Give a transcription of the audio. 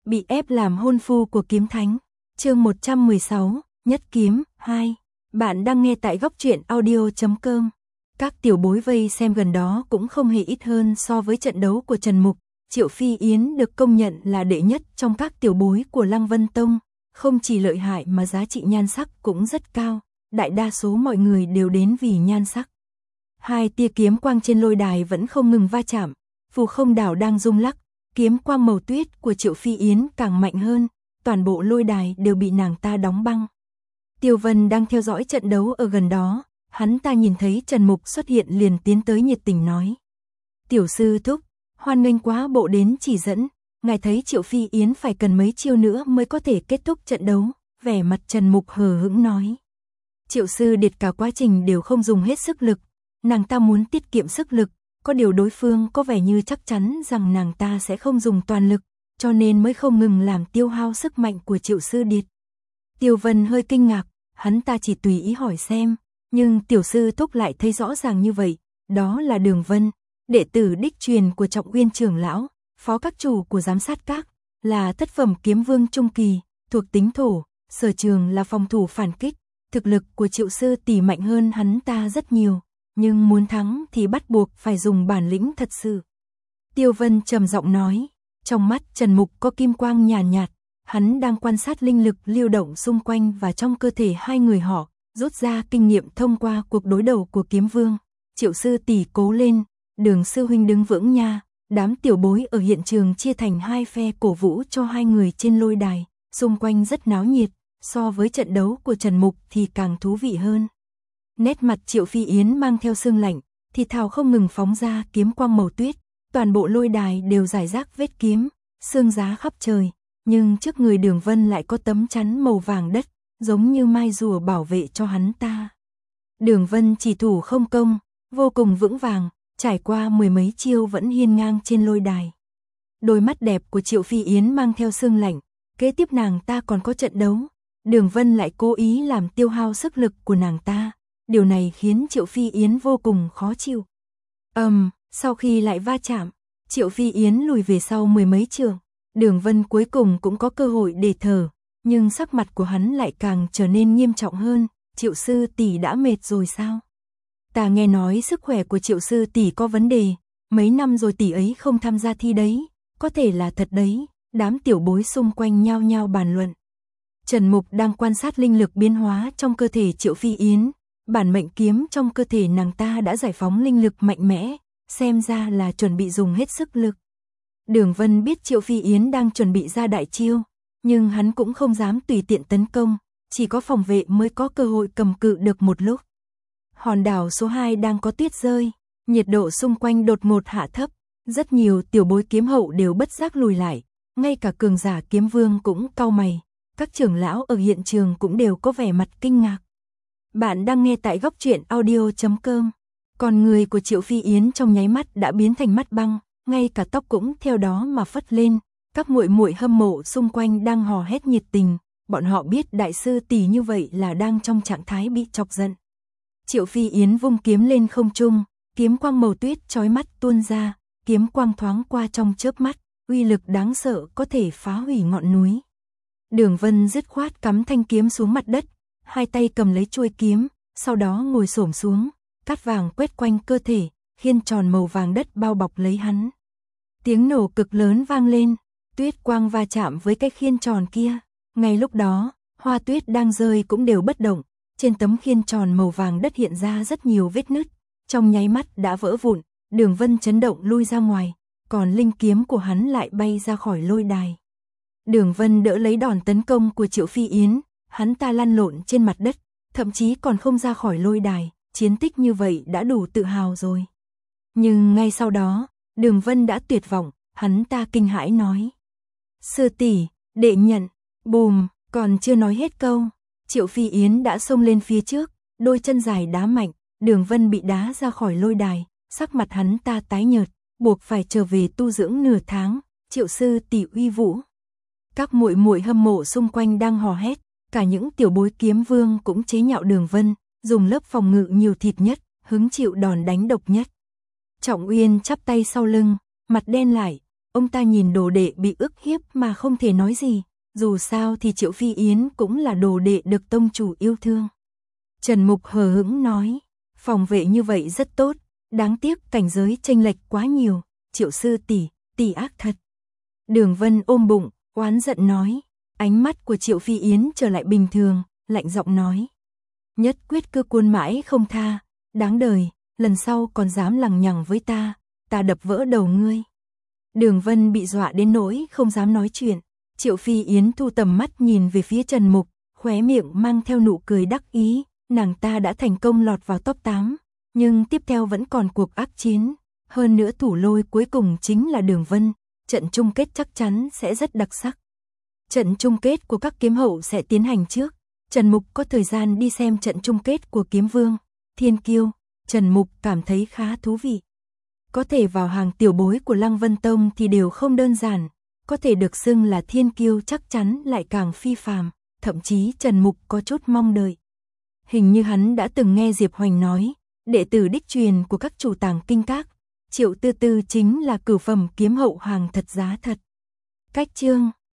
bị ép làm hôn phu của kiếm thánh. Chương 116, Nhất kiếm 2. Bạn đang nghe tại góc truyện audio.com. Các tiểu bối vây xem gần đó cũng không hề ít hơn so với trận đấu của Trần Mục. Triệu Phi Yến được công nhận là đệ nhất trong các tiểu bối của Lăng Vân Tông, không chỉ lợi hại mà giá trị nhan sắc cũng rất cao, đại đa số mọi người đều đến vì nhan sắc. Hai tia kiếm quang trên lôi đài vẫn không ngừng va chạm, phù không đảo đang rung lắc, kiếm quang màu tuyết của Triệu Phi Yến càng mạnh hơn, toàn bộ lôi đài đều bị nàng ta đóng băng. Tiêu Vân đang theo dõi trận đấu ở gần đó, hắn ta nhìn thấy Trần Mục xuất hiện liền tiến tới nhiệt tình nói: "Tiểu sư thúc, hoan nghênh quá bộ đến chỉ dẫn, ngài thấy Triệu Phi Yến phải cần mấy chiêu nữa mới có thể kết thúc trận đấu." Vẻ mặt Trần Mục hờ hững nói. Triệu sư điệt cả quá trình đều không dùng hết sức lực, nàng ta muốn tiết kiệm sức lực, có điều đối phương có vẻ như chắc chắn rằng nàng ta sẽ không dùng toàn lực, cho nên mới không ngừng làm tiêu hao sức mạnh của Triệu sư điệt. Tiêu Vân hơi kinh ngạc, hắn ta chỉ tùy ý hỏi xem, nhưng tiểu sư thúc lại thấy rõ ràng như vậy, đó là Đường Vân, đệ tử đích truyền của Trọng Uyên trưởng lão, phó các chủ của giám sát các, là thất phẩm kiếm vương trung kỳ, thuộc tính thổ, sở trường là phòng thủ phản kích, thực lực của Triệu sư tỷ mạnh hơn hắn ta rất nhiều, nhưng muốn thắng thì bắt buộc phải dùng bản lĩnh thật sự. Tiêu Vân trầm giọng nói, trong mắt Trần Mục có kim quang nhàn nhạt, hắn đang quan sát linh lực lưu động xung quanh và trong cơ thể hai người họ, rút ra kinh nghiệm thông qua cuộc đối đầu của kiếm vương. Triệu sư tỷ cố lên, Đường sư huynh đứng vững nha. Đám tiểu bối ở hiện trường chia thành hai phe cổ vũ cho hai người trên lôi đài, xung quanh rất náo nhiệt, so với trận đấu của Trần Mục thì càng thú vị hơn. Nét mặt Triệu Phi Yến mang theo sương lạnh, thì thào không ngừng phóng ra kiếm quang màu tuyết, toàn bộ lôi đài đều rải rác vết kiếm, xương giá khắp trời, nhưng trước người Đường Vân lại có tấm chắn màu vàng đất, giống như mai rùa bảo vệ cho hắn ta. Đường Vân chỉ thủ không công, vô cùng vững vàng, trải qua mười mấy chiêu vẫn hiên ngang trên lôi đài. Đôi mắt đẹp của Triệu Phi Yến mang theo sương lạnh, kế tiếp nàng ta còn có trận đấu, Đường Vân lại cố ý làm tiêu hao sức lực của nàng ta, điều này khiến Triệu Phi Yến vô cùng khó chịu. Sau khi lại va chạm, Triệu Phi Yến lùi về sau mười mấy trường, Đường Vân cuối cùng cũng có cơ hội để thở, nhưng sắc mặt của hắn lại càng trở nên nghiêm trọng hơn. Triệu sư tỷ đã mệt rồi sao? Ta nghe nói sức khỏe của Triệu sư tỷ có vấn đề, mấy năm rồi tỷ ấy không tham gia thi đấy, có thể là thật đấy. Đám tiểu bối xung quanh nhao nhao bàn luận. Trần Mục đang quan sát linh lực biến hóa trong cơ thể Triệu Phi Yến, bản mệnh kiếm trong cơ thể nàng ta đã giải phóng linh lực mạnh mẽ, xem ra là chuẩn bị dùng hết sức lực. Đường Vân biết Triệu Phi Yến đang chuẩn bị ra đại chiêu, nhưng hắn cũng không dám tùy tiện tấn công, chỉ có phòng vệ mới có cơ hội cầm cự được một lúc. Hòn đảo số 2 đang có tuyết rơi, nhiệt độ xung quanh đột ngột hạ thấp, rất nhiều tiểu bối kiếm hậu đều bất giác lùi lại, ngay cả cường giả kiếm vương cũng cau mày, các trưởng lão ở hiện trường cũng đều có vẻ mặt kinh ngạc. Bạn đang nghe tại góc truyện audio.com. Còn người của Triệu Phi Yến trong nháy mắt đã biến thành mắt băng, ngay cả tóc cũng theo đó mà phất lên, các muội muội hâm mộ xung quanh đang hò hét nhiệt tình, bọn họ biết đại sư tỷ như vậy là đang trong trạng thái bị chọc giận. Triệu Phi Yến vung kiếm lên không trung, kiếm quang màu tuyết chói mắt tuôn ra, kiếm quang thoáng qua trong chớp mắt, uy lực đáng sợ có thể phá hủy ngọn núi. Đường Vân dứt khoát cắm thanh kiếm xuống mặt đất, hai tay cầm lấy chuôi kiếm, sau đó ngồi xổm xuống, cát vàng quét quanh cơ thể, khiên tròn màu vàng đất bao bọc lấy hắn. Tiếng nổ cực lớn vang lên, tuyết quang va chạm với cái khiên tròn kia. Ngay lúc đó, hoa tuyết đang rơi cũng đều bất động, trên tấm khiên tròn màu vàng đất hiện ra rất nhiều vết nứt, trong nháy mắt đã vỡ vụn. Đường Vân chấn động lui ra ngoài, còn linh kiếm của hắn lại bay ra khỏi lôi đài. Đường Vân đỡ lấy đòn tấn công của Triệu Phi Yến, hắn ta lăn lộn trên mặt đất, thậm chí còn không ra khỏi lôi đài, chiến tích như vậy đã đủ tự hào rồi. Nhưng ngay sau đó, Đường Vân đã tuyệt vọng, hắn ta kinh hãi nói: "Sư tỷ, đệ nhận." Bùm, còn chưa nói hết câu, Triệu Phi Yến đã xông lên phía trước, đôi chân dài đá mạnh, Đường Vân bị đá ra khỏi lôi đài, sắc mặt hắn ta tái nhợt, buộc phải trở về tu dưỡng nửa tháng. Triệu sư tỷ uy vũ. Các muội muội hâm mộ xung quanh đang hò hét, cả những tiểu bối kiếm vương cũng chế nhạo Đường Vân, dùng lớp phòng ngự nhiều thịt nhất, hứng chịu đòn đánh độc nhất. Trọng Uyên chắp tay sau lưng, mặt đen lại, Ông ta nhìn đồ đệ bị ức hiếp mà không thể nói gì, dù sao thì Triệu Phi Yến cũng là đồ đệ được tông chủ yêu thương. Trần Mục hờ hững nói, phòng vệ như vậy rất tốt, đáng tiếc cảnh giới chênh lệch quá nhiều, Triệu sư tỷ ác thật. Đường Vân ôm bụng, oán giận nói, ánh mắt của Triệu Phi Yến trở lại bình thường, lạnh giọng nói. Nhất quyết cư cuôn mãi không tha, đáng đời, lần sau còn dám lằng nhằng với ta đập vỡ đầu ngươi. Đường Vân bị dọa đến nỗi không dám nói chuyện, Triệu Phi Yến thu tầm mắt nhìn về phía Trần Mục, khóe miệng mang theo nụ cười đắc ý, nàng ta đã thành công lọt vào top 8, nhưng tiếp theo vẫn còn cuộc ác chiến, hơn nữa thủ lôi cuối cùng chính là Đường Vân, trận chung kết chắc chắn sẽ rất đặc sắc. Trận chung kết của các kiếm hậu sẽ tiến hành trước, Trần Mục có thời gian đi xem trận chung kết của Kiếm Vương, Thiên Kiêu, Trần Mục cảm thấy khá thú vị. Có thể vào hàng tiểu bối của Lăng Vân Tông thì đều không đơn giản, có thể được xưng là thiên kiêu chắc chắn lại càng phi phàm, thậm chí Trần Mục có chút mong đợi. Hình như hắn đã từng nghe Diệp Hoành nói, đệ tử đích truyền của các chủ tàng kinh các, Triệu Tư Tư chính là cửu phẩm kiếm hậu hàng thật giá thật. Cách chương